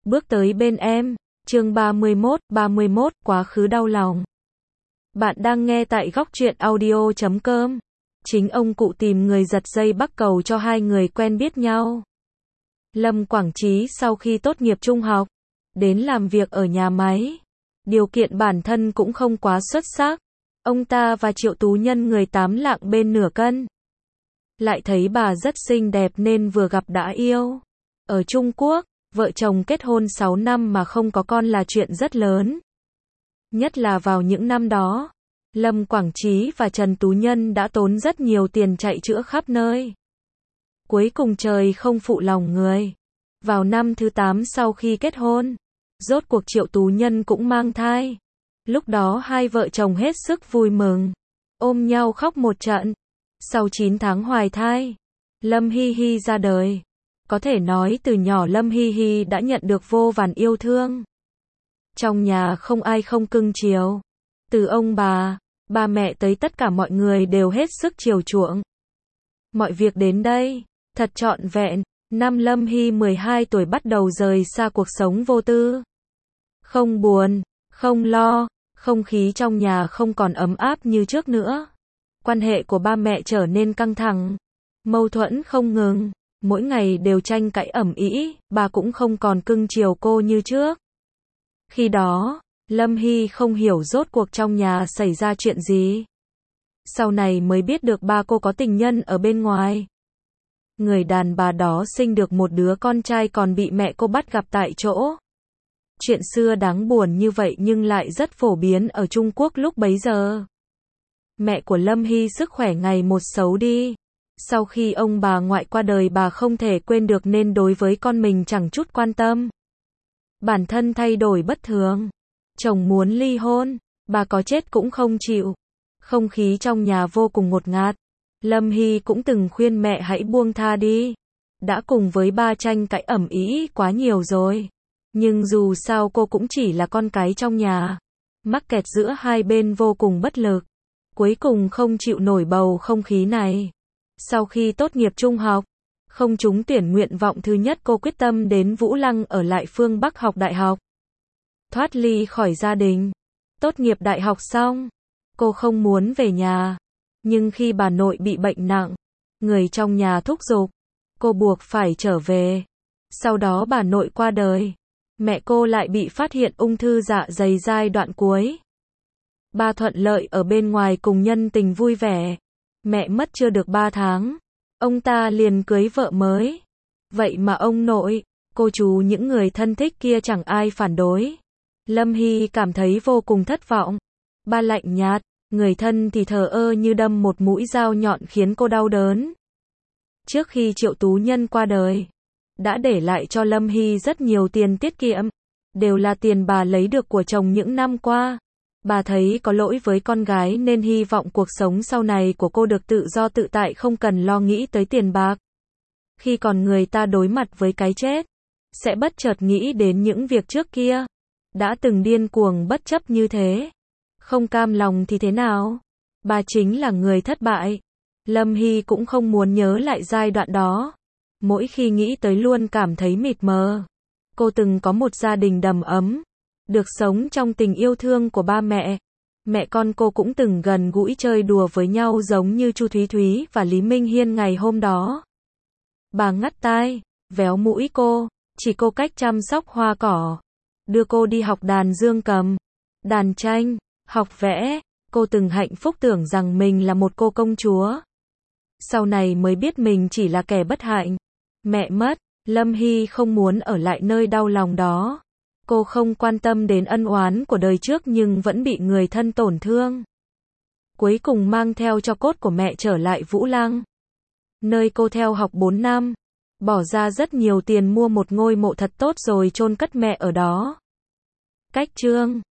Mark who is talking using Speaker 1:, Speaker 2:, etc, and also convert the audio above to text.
Speaker 1: Bước tới bên em. Chương 31, quá khứ đau lòng. Bạn đang nghe tại góc truyện audio.com. Chính ông cụ tìm người giật dây bắc cầu cho hai người quen biết nhau. Lâm Quảng Trí sau khi tốt nghiệp trung học, đến làm việc ở nhà máy. Điều kiện bản thân cũng không quá xuất sắc. Ông ta và Triệu Tú Nhân người 8 lạng bên nửa cân. Lại thấy bà rất xinh đẹp nên vừa gặp đã yêu. Ở Trung Quốc, vợ chồng kết hôn 6 năm mà không có con là chuyện rất lớn. Nhất là vào những năm đó, Lâm Quảng Trí và Trần Tú Nhân đã tốn rất nhiều tiền chạy chữa khắp nơi. Cuối cùng trời không phụ lòng người. Vào năm thứ 8 sau khi kết hôn, rốt cuộc Triệu Tú Nhân cũng mang thai. Lúc đó hai vợ chồng hết sức vui mừng, ôm nhau khóc một trận. Sau 9 tháng hoài thai, Lâm Hy Hy ra đời. Có thể nói từ nhỏ Lâm Hy Hy đã nhận được vô vàn yêu thương. Trong nhà không ai không cưng chiều. Từ ông bà, ba mẹ tới tất cả mọi người đều hết sức chiều chuộng. Mọi việc đến đây, thật trọn vẹn. Năm Lâm Hy 12 tuổi bắt đầu rời xa cuộc sống vô tư. Không buồn, không lo, không khí trong nhà không còn ấm áp như trước nữa. Quan hệ của ba mẹ trở nên căng thẳng, mâu thuẫn không ngừng. Mỗi ngày đều tranh cãi ầm ĩ, bà cũng không còn cưng chiều cô như trước. Khi đó, Lâm Hy không hiểu rốt cuộc trong nhà xảy ra chuyện gì. Sau này mới biết được ba cô có tình nhân ở bên ngoài. Người đàn bà đó sinh được một đứa con trai còn bị mẹ cô bắt gặp tại chỗ. Chuyện xưa đáng buồn như vậy nhưng lại rất phổ biến ở Trung Quốc lúc bấy giờ. Mẹ của Lâm Hy sức khỏe ngày một xấu đi. Sau khi ông bà ngoại qua đời bà không thể quên được nên đối với con mình chẳng chút quan tâm. Bản thân thay đổi bất thường. Chồng muốn ly hôn, bà có chết cũng không chịu. Không khí trong nhà vô cùng ngột ngạt. Lâm Hy cũng từng khuyên mẹ hãy buông tha đi. Đã cùng với ba tranh cãi ầm ĩ quá nhiều rồi. Nhưng dù sao cô cũng chỉ là con cái trong nhà. Mắc kẹt giữa hai bên vô cùng bất lực. Cuối cùng không chịu nổi bầu không khí này. Sau khi tốt nghiệp trung học, không trúng tuyển nguyện vọng thứ nhất cô quyết tâm đến Vũ Lăng ở lại phương Bắc học đại học. Thoát ly khỏi gia đình. Tốt nghiệp đại học xong, cô không muốn về nhà. Nhưng khi bà nội bị bệnh nặng, người trong nhà thúc giục, cô buộc phải trở về. Sau đó bà nội qua đời. Mẹ cô lại bị phát hiện ung thư dạ dày giai đoạn cuối. Ba thuận lợi ở bên ngoài cùng nhân tình vui vẻ. Mẹ mất chưa được 3 tháng, ông ta liền cưới vợ mới. Vậy mà ông nội, cô chú những người thân thích kia chẳng ai phản đối. Lâm Hy cảm thấy vô cùng thất vọng. Ba lạnh nhạt, người thân thì thờ ơ như đâm một mũi dao nhọn khiến cô đau đớn. Trước khi Triệu Tú Nhân qua đời, đã để lại cho Lâm Hy rất nhiều tiền tiết kiệm. Đều là tiền bà lấy được của chồng những năm qua. Bà thấy có lỗi với con gái nên hy vọng cuộc sống sau này của cô được tự do tự tại không cần lo nghĩ tới tiền bạc. Khi còn người ta đối mặt với cái chết, sẽ bất chợt nghĩ đến những việc trước kia. Đã từng điên cuồng bất chấp như thế. Không cam lòng thì thế nào? Bà chính là người thất bại. Lâm Hy cũng không muốn nhớ lại giai đoạn đó. Mỗi khi nghĩ tới luôn cảm thấy mịt mờ. Cô từng có một gia đình đầm ấm. Được sống trong tình yêu thương của ba mẹ. Mẹ con cô cũng từng gần gũi chơi đùa với nhau giống như Chu Thúy Thúy và Lý Minh Hiên ngày hôm đó. Bà ngắt tai, véo mũi cô, chỉ cô cách chăm sóc hoa cỏ. Đưa cô đi học đàn dương cầm, đàn tranh, học vẽ. Cô từng hạnh phúc tưởng rằng mình là một cô công chúa. Sau này mới biết mình chỉ là kẻ bất hạnh. Mẹ mất, Lâm Hy không muốn ở lại nơi đau lòng đó. Cô không quan tâm đến ân oán của đời trước nhưng vẫn bị người thân tổn thương. Cuối cùng mang theo tro cốt của mẹ trở lại Vũ Lăng, nơi cô theo học 4 năm. Bỏ ra rất nhiều tiền mua một ngôi mộ thật tốt rồi chôn cất mẹ ở đó. Cách chương